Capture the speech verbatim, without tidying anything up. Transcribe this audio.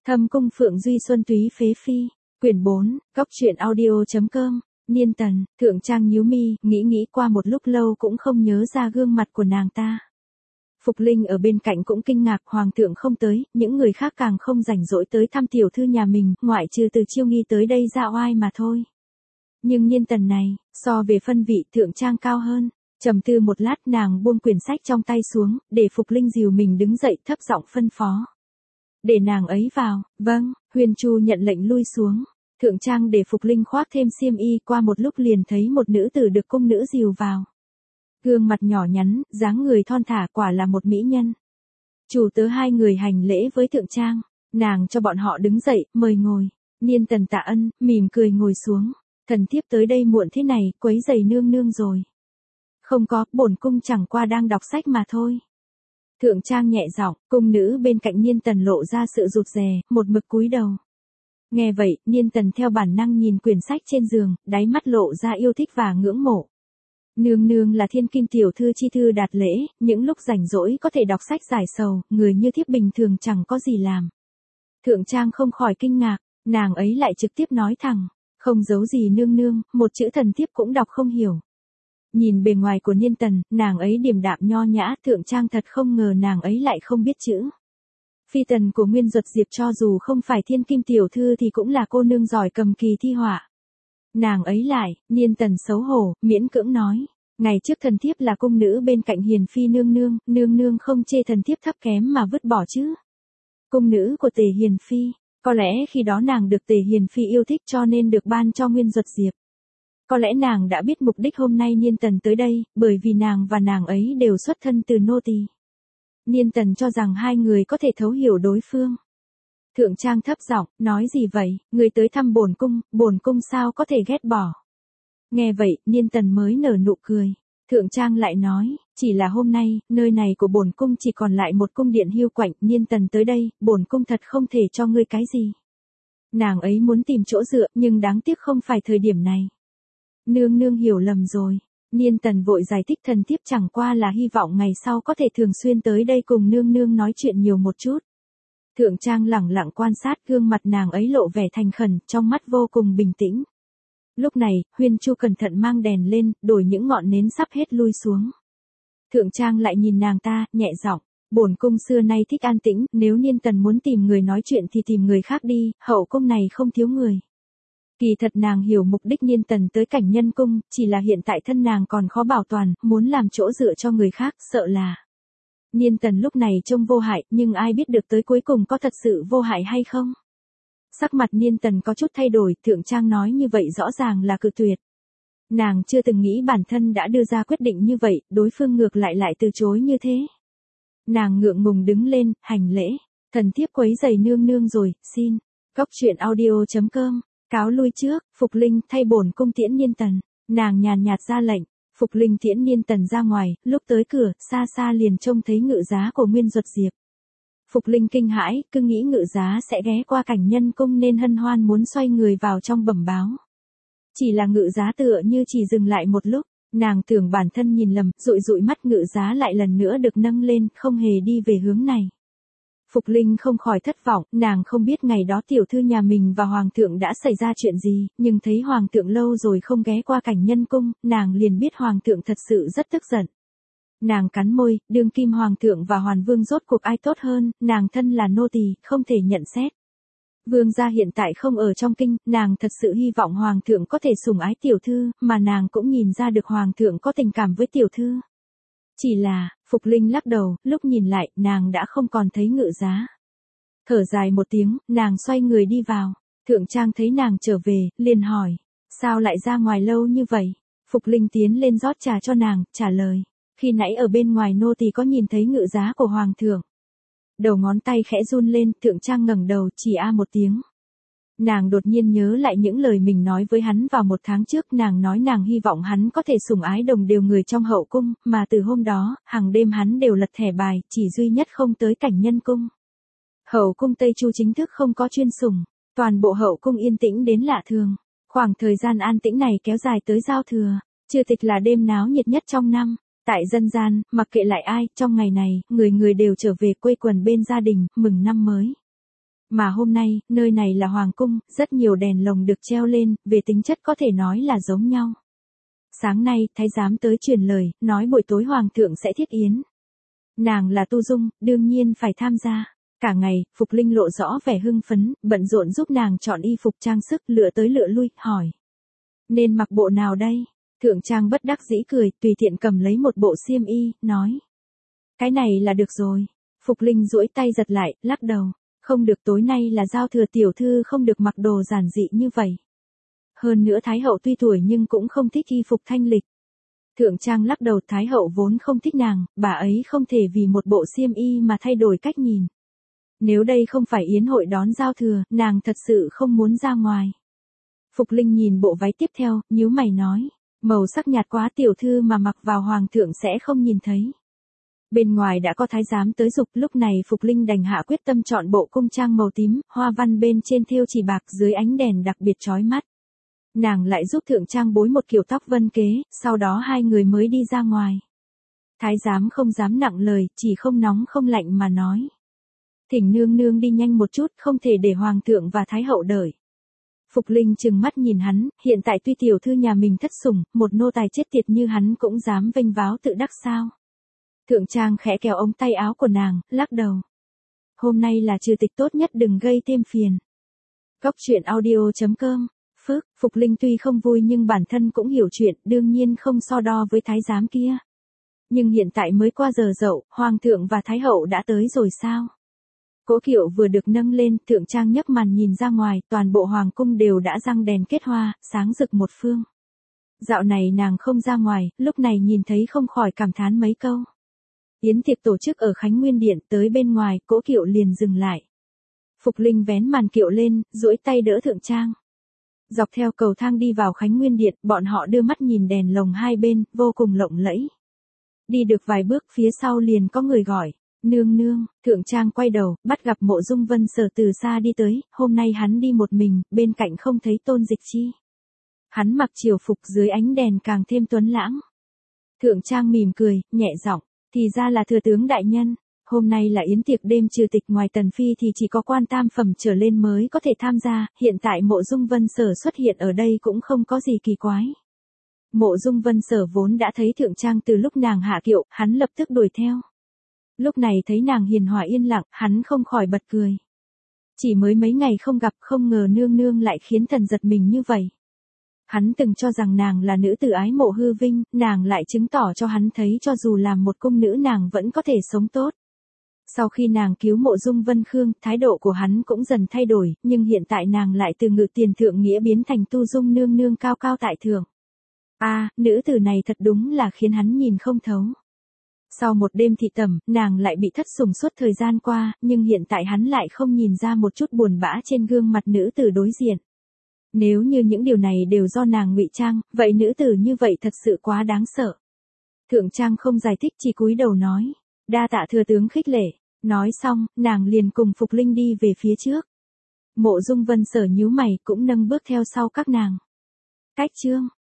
Thâm cung Phượng Duy Xuân Túy Phế Phi, quyển bốn, góc truyện audio.com, Niên Tần, Thượng Trang nhíu mi, nghĩ nghĩ qua một lúc lâu cũng không nhớ ra gương mặt của nàng ta. Phục Linh ở bên cạnh cũng kinh ngạc, hoàng thượng không tới, những người khác càng không rảnh rỗi tới thăm tiểu thư nhà mình, ngoại trừ Từ Chiêu Nghi tới đây ra oai mà thôi. Nhưng Niên Tần này, so về phân vị Thượng Trang cao hơn. Trầm tư một lát, nàng buông quyển sách trong tay xuống, để Phục Linh dìu mình đứng dậy, thấp giọng phân phó. Để nàng ấy vào. Vâng. Huyền Chu nhận lệnh lui xuống. Thượng Trang để Phục Linh khoác thêm xiêm y, qua một lúc liền thấy một nữ tử được cung nữ dìu vào. Gương mặt nhỏ nhắn, dáng người thon thả, quả là một mỹ nhân. Chủ tớ hai người hành lễ với Thượng Trang, nàng cho bọn họ đứng dậy, mời ngồi. Niên Tần tạ ân, mỉm cười ngồi xuống. Thần thiếp tới đây muộn thế này, quấy rầy nương nương rồi. Không có, bổn cung chẳng qua đang đọc sách mà thôi. Thượng Trang nhẹ giọng, cung nữ bên cạnh Niên Tần lộ ra sự rụt rè, một mực cúi đầu. Nghe vậy, Niên Tần theo bản năng nhìn quyển sách trên giường, đáy mắt lộ ra yêu thích và ngưỡng mộ. Nương nương là thiên kim tiểu thư chi thư đạt lễ, những lúc rảnh rỗi có thể đọc sách giải sầu, người như thiếp bình thường chẳng có gì làm. Thượng Trang không khỏi kinh ngạc, nàng ấy lại trực tiếp nói thẳng, không giấu gì nương nương, một chữ thần thiếp cũng đọc không hiểu. Nhìn bề ngoài của Niên Tần, nàng ấy điềm đạm nho nhã, Thượng Trang thật không ngờ nàng ấy lại không biết chữ. Phi tần của Nguyên Duật Diệp cho dù không phải thiên kim tiểu thư thì cũng là cô nương giỏi cầm kỳ thi họa. Nàng ấy lại, Niên Tần xấu hổ, miễn cưỡng nói, ngày trước thần thiếp là cung nữ bên cạnh hiền phi nương nương, nương nương không chê thần thiếp thấp kém mà vứt bỏ chứ. Cung nữ của Tề Hiền Phi, có lẽ khi đó nàng được Tề Hiền Phi yêu thích cho nên được ban cho Nguyên Duật Diệp. Có lẽ nàng đã biết mục đích hôm nay Niên Tần tới đây, bởi vì nàng và nàng ấy đều xuất thân từ nô tỳ. Niên Tần cho rằng hai người có thể thấu hiểu đối phương. Thượng Trang thấp giọng, nói gì vậy, người tới thăm bổn cung, bổn cung sao có thể ghét bỏ. Nghe vậy, Niên Tần mới nở nụ cười. Thượng Trang lại nói, chỉ là hôm nay, nơi này của bổn cung chỉ còn lại một cung điện hiu quạnh, Niên Tần tới đây, bổn cung thật không thể cho ngươi cái gì. Nàng ấy muốn tìm chỗ dựa, nhưng đáng tiếc không phải thời điểm này. Nương nương hiểu lầm rồi. Niên Tần vội giải thích, thần thiếp chẳng qua là hy vọng ngày sau có thể thường xuyên tới đây cùng nương nương nói chuyện nhiều một chút. Thượng Trang lẳng lặng quan sát, gương mặt nàng ấy lộ vẻ thành khẩn, trong mắt vô cùng bình tĩnh. Lúc này, Huyền Chu cẩn thận mang đèn lên, đổi những ngọn nến sắp hết lui xuống. Thượng Trang lại nhìn nàng ta, nhẹ giọng, bổn cung xưa nay thích an tĩnh, nếu Niên Tần muốn tìm người nói chuyện thì tìm người khác đi, hậu cung này không thiếu người. Kỳ thật nàng hiểu mục đích Niên Tần tới Cảnh Nhân Cung, chỉ là hiện tại thân nàng còn khó bảo toàn, muốn làm chỗ dựa cho người khác, sợ là. Niên Tần lúc này trông vô hại, nhưng ai biết được tới cuối cùng có thật sự vô hại hay không? Sắc mặt Niên Tần có chút thay đổi, Thượng Trang nói như vậy rõ ràng là cự tuyệt. Nàng chưa từng nghĩ bản thân đã đưa ra quyết định như vậy, đối phương ngược lại lại từ chối như thế. Nàng ngượng ngùng đứng lên, hành lễ, thần thiếp quấy rầy nương nương rồi, xin. Góc truyện audio.com, cáo lui trước, Phục Linh thay bổn cung tiễn Niên Tần, nàng nhàn nhạt ra lệnh. Phục Linh tiễn Niên Tần ra ngoài, lúc tới cửa, xa xa liền trông thấy ngự giá của Nguyên Duật Diệp. Phục Linh kinh hãi, cứ nghĩ ngự giá sẽ ghé qua Cảnh Nhân Cung nên hân hoan muốn xoay người vào trong bẩm báo. Chỉ là ngự giá tựa như chỉ dừng lại một lúc, nàng tưởng bản thân nhìn lầm, dụi dụi mắt, ngự giá lại lần nữa được nâng lên, không hề đi về hướng này. Phục Linh không khỏi thất vọng, nàng không biết ngày đó tiểu thư nhà mình và Hoàng thượng đã xảy ra chuyện gì, nhưng thấy Hoàng thượng lâu rồi không ghé qua Cảnh Nhân Cung, nàng liền biết Hoàng thượng thật sự rất tức giận. Nàng cắn môi, đương kim Hoàng thượng và Hoàn Vương rốt cuộc ai tốt hơn, nàng thân là nô tỳ, không thể nhận xét. Vương gia hiện tại không ở trong kinh, nàng thật sự hy vọng Hoàng thượng có thể sủng ái tiểu thư, mà nàng cũng nhìn ra được Hoàng thượng có tình cảm với tiểu thư. Chỉ là, Phục Linh lắc đầu, lúc nhìn lại, nàng đã không còn thấy ngự giá. Thở dài một tiếng, nàng xoay người đi vào. Thượng Trang thấy nàng trở về, liền hỏi, sao lại ra ngoài lâu như vậy? Phục Linh tiến lên rót trà cho nàng, trả lời, khi nãy ở bên ngoài nô tỳ có nhìn thấy ngự giá của Hoàng thượng. Đầu ngón tay khẽ run lên, Thượng Trang ngẩng đầu, chỉ a một tiếng. Nàng đột nhiên nhớ lại những lời mình nói với hắn vào một tháng trước, nàng nói nàng hy vọng hắn có thể sủng ái đồng đều người trong hậu cung, mà từ hôm đó, hàng đêm hắn đều lật thẻ bài, chỉ duy nhất không tới Cảnh Nhân Cung. Hậu cung Tây Chu chính thức không có chuyên sủng, toàn bộ hậu cung yên tĩnh đến lạ thường. Khoảng thời gian an tĩnh này kéo dài tới giao thừa, trừ tịch là đêm náo nhiệt nhất trong năm. Tại dân gian, mặc kệ lại ai, trong ngày này, người người đều trở về quây quần bên gia đình, mừng năm mới. Mà hôm nay, nơi này là hoàng cung, rất nhiều đèn lồng được treo lên, về tính chất có thể nói là giống nhau. Sáng nay, thái giám tới truyền lời, nói buổi tối hoàng thượng sẽ thiết yến. Nàng là Tu Dung, đương nhiên phải tham gia. Cả ngày, Phục Linh lộ rõ vẻ hưng phấn, bận rộn giúp nàng chọn y phục trang sức, lựa tới lựa lui, hỏi. Nên mặc bộ nào đây? Thượng Trang bất đắc dĩ cười, tùy tiện cầm lấy một bộ xiêm y, nói. Cái này là được rồi. Phục Linh duỗi tay giật lại, lắc đầu. Không được, tối nay là giao thừa, tiểu thư không được mặc đồ giản dị như vậy. Hơn nữa Thái hậu tuy tuổi nhưng cũng không thích y phục thanh lịch. Thượng Trang lắc đầu, Thái hậu vốn không thích nàng, bà ấy không thể vì một bộ xiêm y mà thay đổi cách nhìn. Nếu đây không phải yến hội đón giao thừa, nàng thật sự không muốn ra ngoài. Phục Linh nhìn bộ váy tiếp theo, nhíu mày nói, màu sắc nhạt quá, tiểu thư mà mặc vào hoàng thượng sẽ không nhìn thấy. Bên ngoài đã có thái giám tới giục, lúc này Phục Linh đành hạ quyết tâm chọn bộ cung trang màu tím, hoa văn bên trên thêu chỉ bạc, dưới ánh đèn đặc biệt chói mắt. Nàng lại giúp Thượng Trang bối một kiểu tóc vân kế, sau đó hai người mới đi ra ngoài. Thái giám không dám nặng lời, chỉ không nóng không lạnh mà nói. Thỉnh nương nương đi nhanh một chút, không thể để hoàng thượng và thái hậu đợi. Phục Linh trừng mắt nhìn hắn, hiện tại tuy tiểu thư nhà mình thất sủng, một nô tài chết tiệt như hắn cũng dám vênh váo tự đắc sao. Thượng Trang khẽ kéo ống tay áo của nàng, lắc đầu. Hôm nay là trừ tịch, tốt nhất đừng gây thêm phiền. Góc truyện audio chấm com. Phước, Phục Linh tuy không vui nhưng bản thân cũng hiểu chuyện, đương nhiên không so đo với thái giám kia. Nhưng hiện tại mới qua giờ dậu, hoàng thượng và thái hậu đã tới rồi sao? Cỗ kiệu vừa được nâng lên, Thượng Trang nhấc màn nhìn ra ngoài, toàn bộ hoàng cung đều đã răng đèn kết hoa, sáng rực một phương. Dạo này nàng không ra ngoài, lúc này nhìn thấy không khỏi cảm thán mấy câu. Yến tiệc tổ chức ở Khánh Nguyên Điện, tới bên ngoài, cỗ kiệu liền dừng lại. Phục Linh vén màn kiệu lên, duỗi tay đỡ Thượng Trang. Dọc theo cầu thang đi vào Khánh Nguyên Điện, bọn họ đưa mắt nhìn đèn lồng hai bên, vô cùng lộng lẫy. Đi được vài bước, phía sau liền có người gọi. Nương nương. Thượng Trang quay đầu, bắt gặp Mộ Dung Vân Sở từ xa đi tới, hôm nay hắn đi một mình, bên cạnh không thấy Tôn Dịch Chi. Hắn mặc triều phục, dưới ánh đèn càng thêm tuấn lãng. Thượng Trang mỉm cười, nhẹ giọng, thì ra là thừa tướng đại nhân, hôm nay là yến tiệc đêm trừ tịch, ngoài Tần Phi thì chỉ có quan tam phẩm trở lên mới có thể tham gia, hiện tại Mộ Dung Vân Sở xuất hiện ở đây cũng không có gì kỳ quái. Mộ Dung Vân Sở vốn đã thấy Thượng Trang từ lúc nàng hạ kiệu, hắn lập tức đuổi theo. Lúc này thấy nàng hiền hòa yên lặng, hắn không khỏi bật cười. Chỉ mới mấy ngày không gặp, không ngờ nương nương lại khiến thần giật mình như vậy. Hắn từng cho rằng nàng là nữ tử ái mộ hư vinh, nàng lại chứng tỏ cho hắn thấy cho dù làm một cung nữ nàng vẫn có thể sống tốt. Sau khi nàng cứu Mộ Dung Vân Khương, thái độ của hắn cũng dần thay đổi, nhưng hiện tại nàng lại từ ngự tiền thượng nghĩa biến thành Tu Dung nương nương cao cao tại thượng. A, à, nữ tử này thật đúng là khiến hắn nhìn không thấu. Sau một đêm thị tẩm, nàng lại bị thất sủng suốt thời gian qua, nhưng hiện tại hắn lại không nhìn ra một chút buồn bã trên gương mặt nữ tử đối diện. Nếu như những điều này đều do nàng ngụy trang, vậy nữ tử như vậy thật sự quá đáng sợ. Thượng Trang không giải thích, chỉ cúi đầu nói, đa tạ thừa tướng khích lệ. Nói xong, nàng liền cùng Phục Linh đi về phía trước. Mộ Dung Vân Sở nhíu mày cũng nâng bước theo sau các nàng. Cách chương